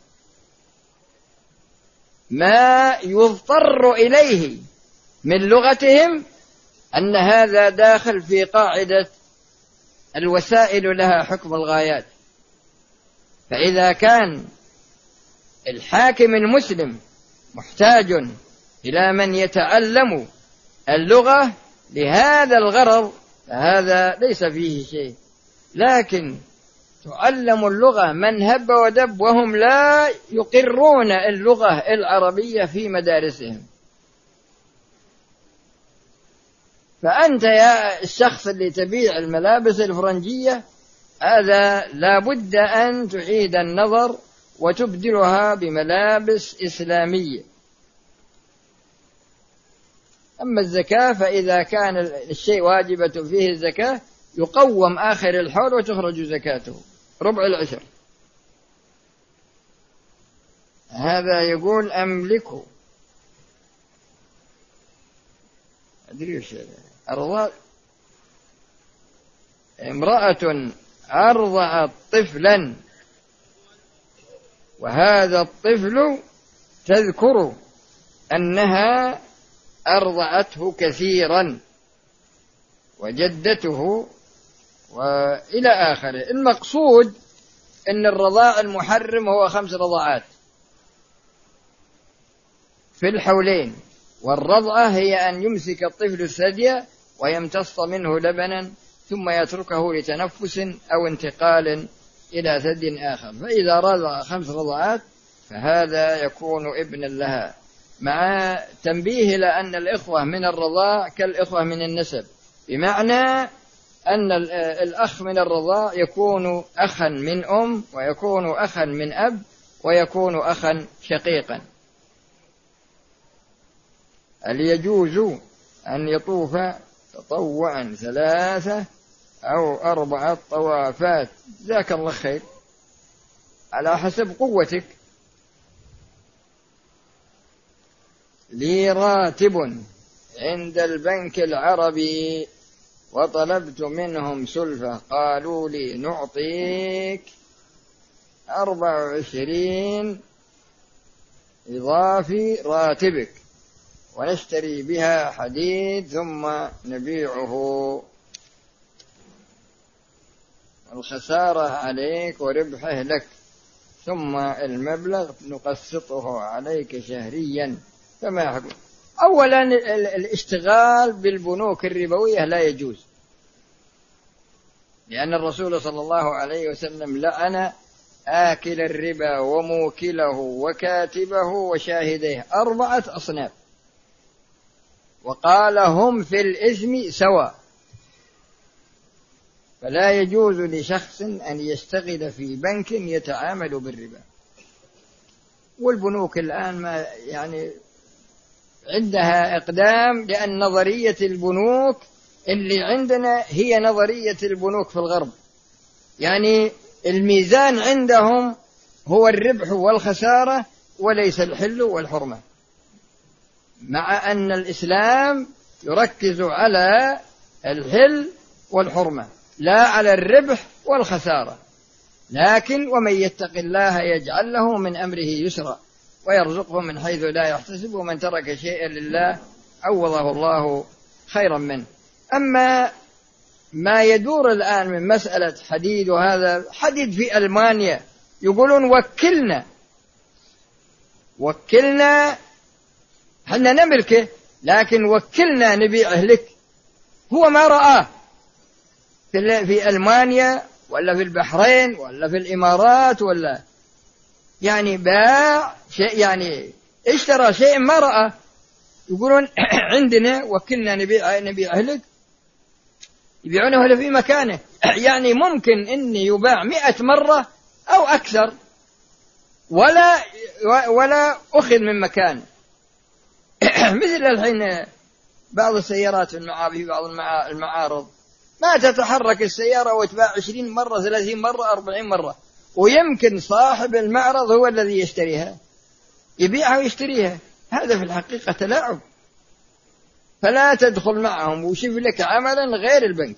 ما يضطر إليه من لغتهم أن هذا داخل في قاعدة الوسائل لها حكم الغايات. فإذا كان الحاكم المسلم محتاج إلى من يتعلم اللغة لهذا الغرض فهذا ليس فيه شيء، لكن تعلم اللغة من هب ودب وهم لا يقرون اللغة العربية في مدارسهم. فأنت يا الشخص اللي تبيع الملابس الفرنجية، هذا لا بد أن تعيد النظر وتبدلها بملابس إسلامية. أما الزكاة فإذا كان الشيء واجبة فيه الزكاة يقوم آخر الحول وتخرج زكاته ربع العشر. هذا يقول أملكه أدري وش أرضى امرأة أرضعت طفلا وهذا الطفل تذكر أنها أرضعته كثيرا وجدته وإلى آخره. المقصود أن الرضاع المحرم هو خمس رضعات في الحولين، والرضعة هي أن يمسك الطفل الثدي ويمتص منه لبنا ثم يتركه لتنفس أو انتقال إلى ثدي آخر. فإذا رضع خمس رضعات فهذا يكون ابنا لها، مع تنبيه إلى أن الإخوة من الرضاع كالإخوة من النسب، بمعنى أن الأخ من الرضاع يكون أخا من أم ويكون أخا من أب ويكون أخا شقيقا. هل يجوز أن يطوف تطوعا ثلاثة أو أربعة طوافات؟ جزاك الله خير، على حسب قوتك. لي راتب عند البنك العربي وطلبت منهم سلفة، قالوا لي نعطيك أربع وعشرين إضافي راتبك ونشتري بها حديد ثم نبيعه، الخسارة عليك وربحه لك، ثم المبلغ نقسطه عليك شهريا. فما حكم؟ أولا الاشتغال بالبنوك الربوية لا يجوز، لأن الرسول صلى الله عليه وسلم لعن آكل الربا وموكله وكاتبه وشاهديه، أربعة أصناف، وقال هم في الإثم سواء. فلا يجوز لشخص أن يشتغل في بنك يتعامل بالربا. والبنوك الآن ما يعني عندها إقدام، لأن نظرية البنوك اللي عندنا هي نظرية البنوك في الغرب، يعني الميزان عندهم هو الربح والخسارة وليس الحل والحرمة، مع أن الإسلام يركز على الحل والحرمة لا على الربح والخسارة. لكن ومن يتق الله يجعل له من أمره يسرا ويرزقه من حيث لا يحتسب، ومن ترك شيئا لله عوضه الله خيرا منه. أما ما يدور الآن من مسألة حديد، وهذا حديد في ألمانيا يقولون وكلنا وكلنا حنا نملكه، لكن وكلنا نبيعه لك. هو ما رآه في ألمانيا ولا في البحرين ولا في الإمارات، ولا يعني باع شيء، يعني اشترى شيء ما رآه، يقولون عندنا وكلنا نبيعه نبيعه لك، يبيعونه في مكانه. يعني ممكن أن يباع مئة مرة أو أكثر ولا ولا أخذ من مكانه. مثل الحين بعض السيارات في بعض المعارض ما تتحرك السيارة وتباع عشرين مرة ثلاثين مرة أربعين مرة، ويمكن صاحب المعرض هو الذي يشتريها، يبيعها ويشتريها. هذا في الحقيقة تلاعب. فلا تدخل معهم وشوف لك عملا غير البنك.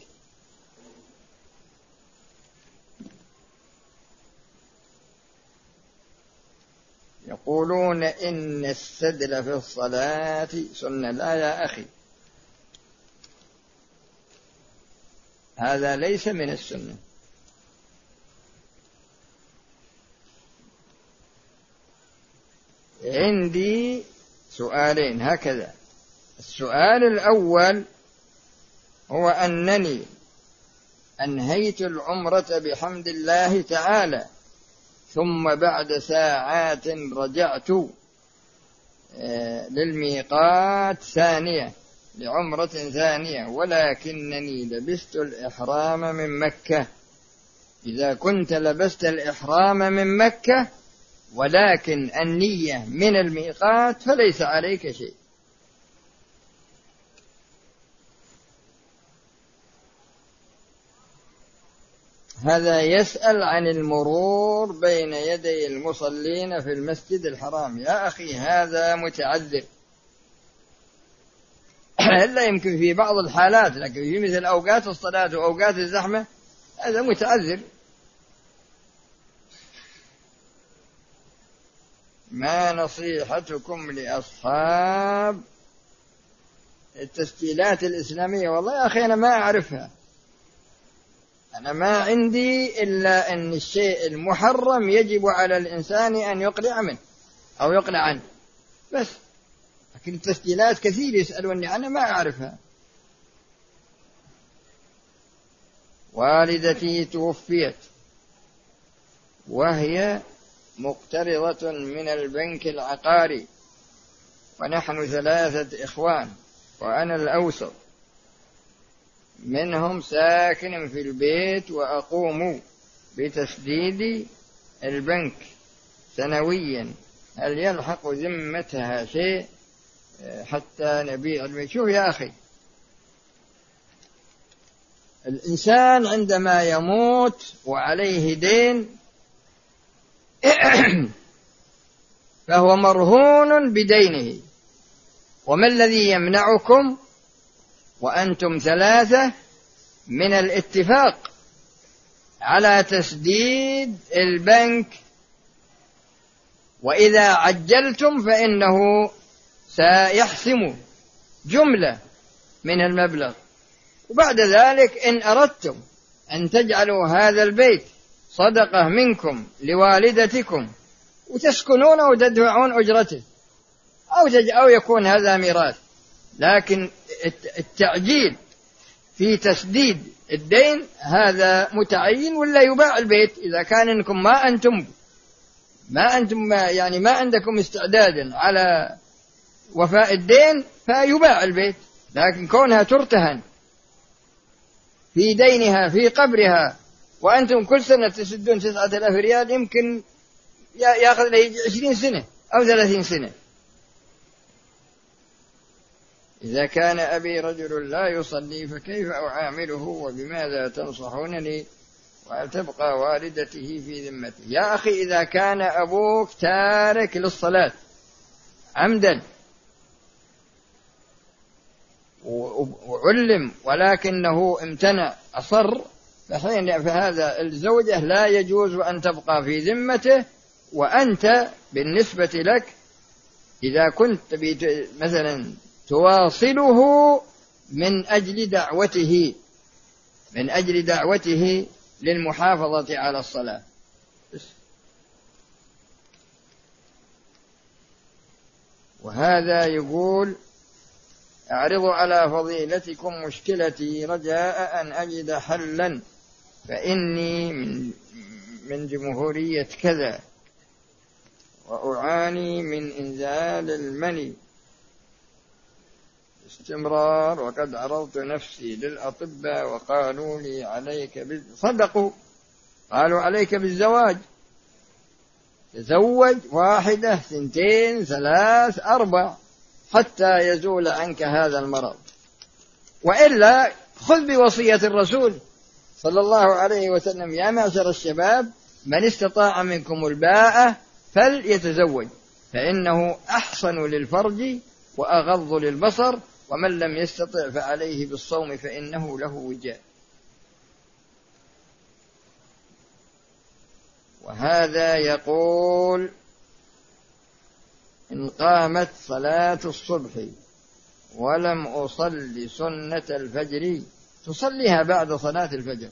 يقولون إن السدل في الصلاة سنة. لا يا أخي، هذا ليس من السنة. عندي سؤالين هكذا. السؤال الأول هو أنني أنهيت العمرة بحمد الله تعالى، ثم بعد ساعات رجعت للميقات ثانية لعمرة ثانية، ولكنني لبست الإحرام من مكة. إذا كنت لبست الإحرام من مكة ولكن النية من الميقات فليس عليك شيء. هذا يسأل عن المرور بين يدي المصلين في المسجد الحرام. يا أخي هذا متعذر، إلا يمكن في بعض الحالات، لكن في مثل أوقات الصلاة وأوقات الزحمة هذا متعذر. ما نصيحتكم لأصحاب التسجيلات الإسلامية؟ والله يا أخي أنا ما أعرفها. أنا ما عندي إلا أن الشيء المحرم يجب على الإنسان أن يقلع منه أو يقلع عنه بس. لكن التسجيلات كثير يسألوني، أنا ما أعرفها. والدتي توفيت وهي مقترضة من البنك العقاري، ونحن ثلاثة إخوان وأنا الأوسط منهم ساكن في البيت، وأقوم بتسديد البنك سنويا. هل يلحق ذمتها شيء حتى نبيع البيت؟ شوف يا أخي، الإنسان عندما يموت وعليه دين فهو مرهون بدينه. وما الذي يمنعكم وأنتم ثلاثة من الاتفاق على تسديد البنك؟ وإذا عجلتم فإنه سيحسم جملة من المبلغ، وبعد ذلك إن أردتم أن تجعلوا هذا البيت صدقة منكم لوالدتكم وتسكنون وتدفعون أجرته، أو يكون هذا ميراث. لكن التعجيل في تسديد الدين هذا متعين، ولا يباع البيت إذا كان إنكم ما أنتم ما أنتم ما يعني ما عندكم استعداد على وفاء الدين فيباع البيت. لكن كونها ترتهن في دينها في قبرها وأنتم كل سنة تسدون تسعة آلاف ريال، يمكن يأخذ له عشرين سنة أو ثلاثين سنة. إذا كان أبي رجل لا يصلي فكيف أعامله وبماذا تنصحونني، وهل تبقى والدته في ذمته؟ يا أخي إذا كان أبوك تارك للصلاة عمدا وعلم ولكنه امتنع أصر، فحين فهذا الزوجة لا يجوز أن تبقى في ذمته. وأنت بالنسبة لك إذا كنت مثلا تواصله من أجل دعوته من أجل دعوته للمحافظة على الصلاة. وهذا يقول: أعرض على فضيلتكم مشكلتي رجاء أن أجد حلا، فإني من, من جمهورية كذا وأعاني من إنزال المني استمرار، وقد عرضت نفسي للأطباء وقالوا لي عليك بال... صدقوا، قالوا عليك بالزواج، تزوج واحدة ثنتين ثلاث أربع حتى يزول عنك هذا المرض، وإلا خذ بوصية الرسول صلى الله عليه وسلم: يا معشر الشباب من استطاع منكم الباءة فليتزوج، فإنه أحصن للفرج وأغض للبصر، ومن لم يستطع فعليه بالصوم فإنه له وجاء. وهذا يقول: إن قامت صلاة الصبح ولم أصلي سنة الفجر، تصليها بعد صلاة الفجر.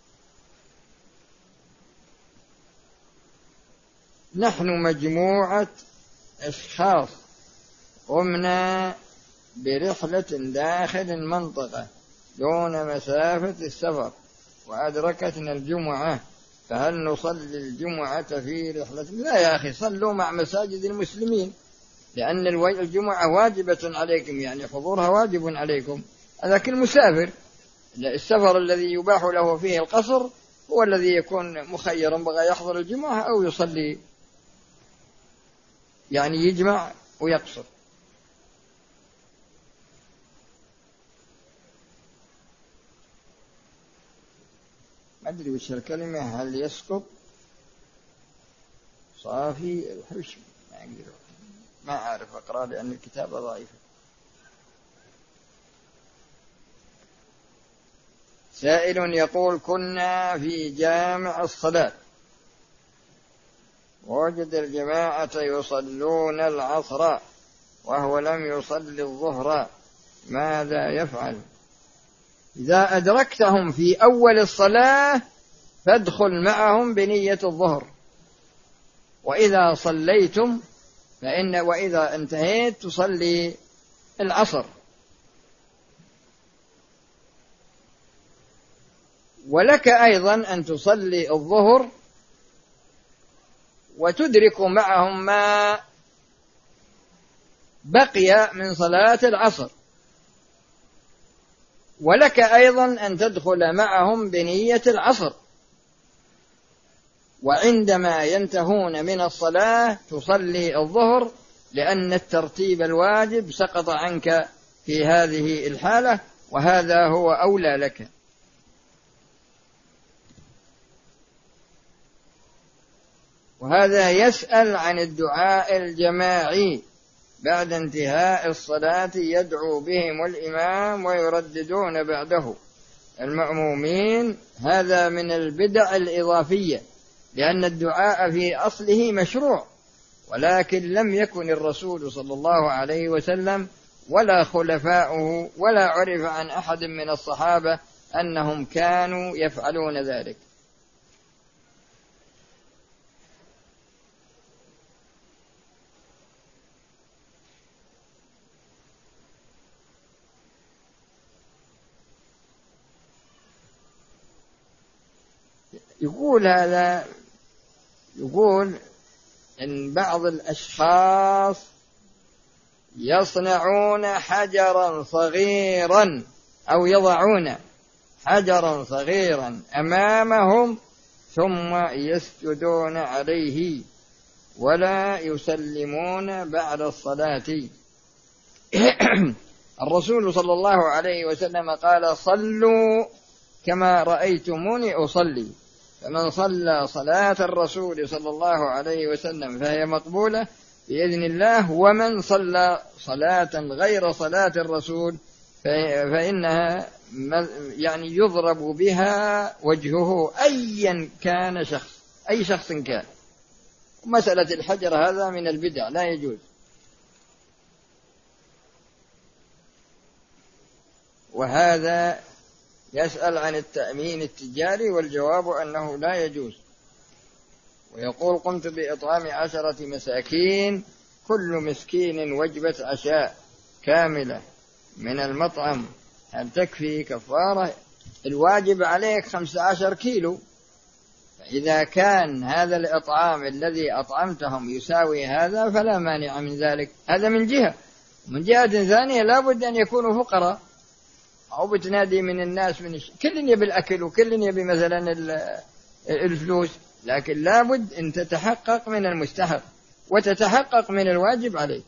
نحن مجموعة أشخاص قمنا برحلة داخل المنطقة دون مسافة السفر وأدركتنا الجمعة، فهل نصلي الجمعة في رحلة؟ لا يا أخي، صلوا مع مساجد المسلمين، لأن الجمعة واجبة عليكم، يعني حضورها واجب عليكم. لكن المسافر السفر الذي يباح له فيه القصر هو الذي يكون مخيرا، بغى يحضر الجمعة أو يصلي، يعني يجمع ويقصر. ما أدري وش الكلمة، هل يسقط صافي الحشم؟ ما أقدر، ما أعرف أقرأ لأن الكتابة ضعيفة. سائل يقول: كنا في جامع الصلاة ووجد الجماعة يصلون العصر وهو لم يصلي الظهر، ماذا يفعل؟ إذا أدركتهم في أول الصلاة فادخل معهم بنية الظهر، وإذا صليتم فإن وإذا انتهيت تصلي العصر. ولك أيضا أن تصلي الظهر وتدرك معهم ما بقي من صلاة العصر، ولك أيضا أن تدخل معهم بنية العصر، وعندما ينتهون من الصلاة تصلي الظهر، لأن الترتيب الواجب سقط عنك في هذه الحالة، وهذا هو أولى لك. وهذا يسأل عن الدعاء الجماعي بعد انتهاء الصلاة، يدعو بهم الإمام ويرددون بعده المأمومين. هذا من البدع الإضافية، لأن الدعاء في أصله مشروع، ولكن لم يكن الرسول صلى الله عليه وسلم ولا خلفاؤه ولا عرف عن أحد من الصحابة أنهم كانوا يفعلون ذلك. يقول هذا، يقول إن بعض الأشخاص يصنعون حجرا صغيرا أو يضعون حجرا صغيرا أمامهم ثم يسجدون عليه ولا يسلمون بعد الصلاة. الرسول صلى الله عليه وسلم قال: صلوا كما رأيتموني أصلي، فمن صلى صلاة الرسول صلى الله عليه وسلم فهي مقبولة بإذن الله، ومن صلى صلاة غير صلاة الرسول فإنها يعني يضرب بها وجهه أيا كان شخص، أي شخص كان. مسألة الحجر هذا من البدع لا يجوز. وهذا يسأل عن التأمين التجاري، والجواب أنه لا يجوز. ويقول: قمت بإطعام عشرة مساكين، كل مسكين وجبة عشاء كاملة من المطعم، هل تكفي كفارة؟ الواجب عليك خمسة عشر كيلو، فإذا كان هذا الإطعام الذي أطعمتهم يساوي هذا فلا مانع من ذلك. هذا من جهة. من جهة ثانية لا بد أن يكونوا فقراء، أو بتنادي من الناس من الش... كل يبي الأكل وكل يبي مثلا الفلوس، لكن لا بد أن تتحقق من المستحق وتتحقق من الواجب عليك.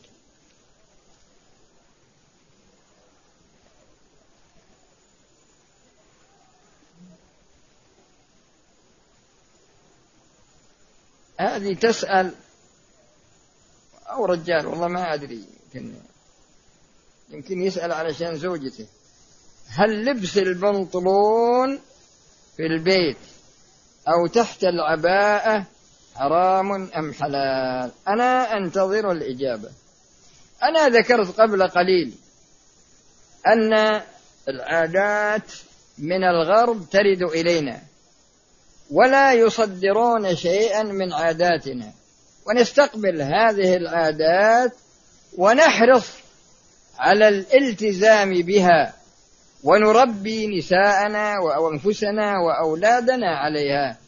هذه تسأل أو رجال والله ما أدري، يمكن, يمكن يسأل علشان زوجته: هل لبس البنطلون في البيت أو تحت العباءة حرام أم حلال؟ أنا أنتظر الإجابة. أنا ذكرت قبل قليل أن العادات من الغرب ترد إلينا ولا يصدرون شيئا من عاداتنا، ونستقبل هذه العادات ونحرص على الالتزام بها، ونربي نساءنا وأنفسنا وأولادنا عليها.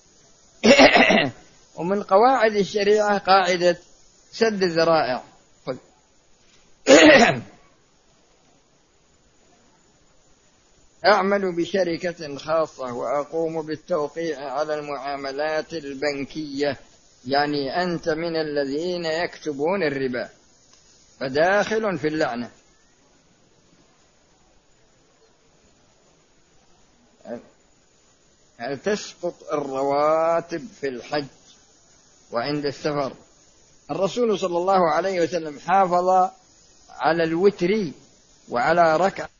ومن قواعد الشريعة قاعدة سد الذرائع. أعمل بشركة خاصة وأقوم بالتوقيع على المعاملات البنكية، يعني أنت من الذين يكتبون الربا، فداخل في اللعنة. هل تسقط الرواتب في الحج وعند السفر؟ الرسول صلى الله عليه وسلم حافظ على الوتر وعلى ركعة